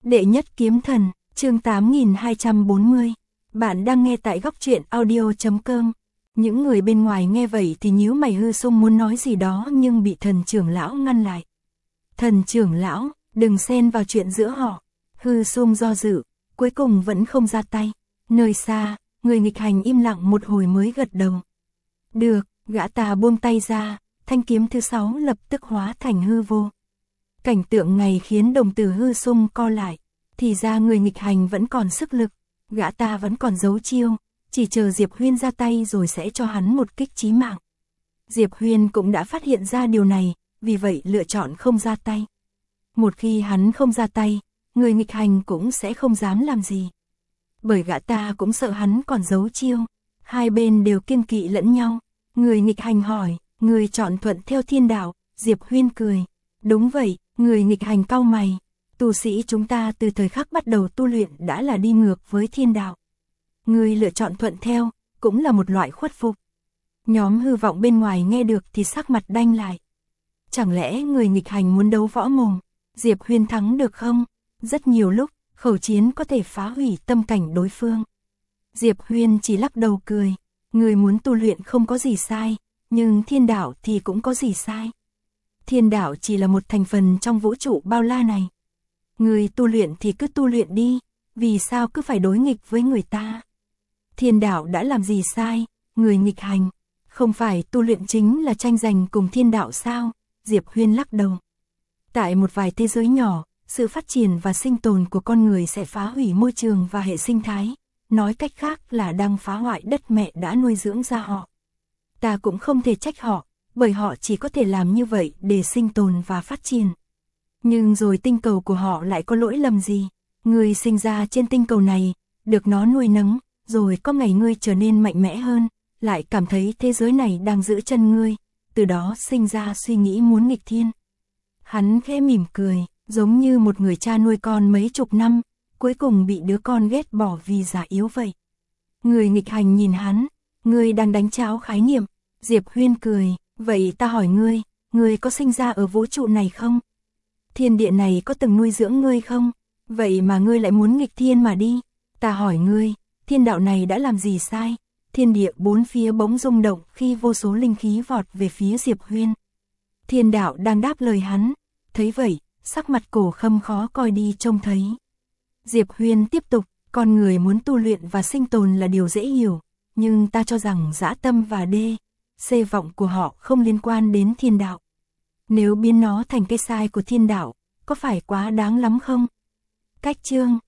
Đệ nhất kiếm thần, chương 8240. Bạn đang nghe tại góc truyện audio.com. Những người bên ngoài nghe vậy thì nhíu mày. Hư Sung muốn nói gì đó nhưng bị thần trưởng lão ngăn lại. Thần trưởng lão, đừng xen vào chuyện giữa họ. Hư Sung do dự, cuối cùng vẫn không ra tay. Nơi xa, người nghịch hành im lặng một hồi mới gật đầu. Được, gã ta buông tay ra, thanh kiếm thứ 6 lập tức hóa thành hư vô. Cảnh tượng này khiến đồng tử Hư Sung co lại, thì ra người nghịch hành vẫn còn sức lực, gã ta vẫn còn giấu chiêu, chỉ chờ Diệp Huyên ra tay rồi sẽ cho hắn một kích chí mạng. Diệp Huyên cũng đã phát hiện ra điều này, vì vậy lựa chọn không ra tay. Một khi hắn không ra tay, người nghịch hành cũng sẽ không dám làm gì. Bởi gã ta cũng sợ hắn còn giấu chiêu, hai bên đều kiêng kỵ lẫn nhau. Người nghịch hành hỏi, người chọn thuận theo thiên đạo, Diệp Huyên cười. Đúng vậy, người nghịch hành cau mày. Tu sĩ chúng ta từ thời khắc bắt đầu tu luyện đã là đi ngược với thiên đạo. Người lựa chọn thuận theo, cũng là một loại khuất phục. Nhóm hư vọng bên ngoài nghe được thì sắc mặt đanh lại. Chẳng lẽ người nghịch hành muốn đấu võ mồm, Diệp Huyên thắng được không? Rất nhiều lúc, khẩu chiến có thể phá hủy tâm cảnh đối phương. Diệp Huyên chỉ lắc đầu cười. Người muốn tu luyện không có gì sai, nhưng thiên đạo thì cũng có gì sai. Thiên đạo chỉ là một thành phần trong vũ trụ bao la này. Người tu luyện thì cứ tu luyện đi, vì sao cứ phải đối nghịch với người ta? Thiên đạo đã làm gì sai? Người nghịch hành, không phải tu luyện chính là tranh giành cùng thiên đạo sao? Diệp Huyên lắc đầu. Tại một vài thế giới nhỏ, sự phát triển và sinh tồn của con người sẽ phá hủy môi trường và hệ sinh thái. Nói cách khác là đang phá hoại đất mẹ đã nuôi dưỡng ra họ. Ta cũng không thể trách họ, bởi họ chỉ có thể làm như vậy để sinh tồn và phát triển. Nhưng rồi tinh cầu của họ lại có lỗi lầm gì? Ngươi sinh ra trên tinh cầu này, được nó nuôi nấng, rồi có ngày ngươi trở nên mạnh mẽ hơn, lại cảm thấy thế giới này đang giữ chân ngươi, từ đó sinh ra suy nghĩ muốn nghịch thiên. Hắn khẽ mỉm cười, giống như một người cha nuôi con mấy chục năm, cuối cùng bị đứa con ghét bỏ vì già yếu vậy. Người nghịch hành nhìn hắn, ngươi đang đánh cháo khái niệm. Diệp Huyên cười, vậy ta hỏi ngươi có sinh ra ở vũ trụ này không? Thiên địa này có từng nuôi dưỡng ngươi không? Vậy mà ngươi lại muốn nghịch thiên mà đi. Ta hỏi ngươi, thiên đạo này đã làm gì sai? Thiên địa bốn phía bỗng rung động khi vô số linh khí vọt về phía Diệp Huyên. Thiên đạo đang đáp lời hắn, thấy vậy, sắc mặt Cổ Khâm khó coi đi trông thấy. Diệp Huyên tiếp tục, con người muốn tu luyện và sinh tồn là điều dễ hiểu, nhưng ta cho rằng dã tâm và xê vọng của họ không liên quan đến thiên đạo. Nếu biến nó thành cái sai của thiên đạo, có phải quá đáng lắm không? Cách chương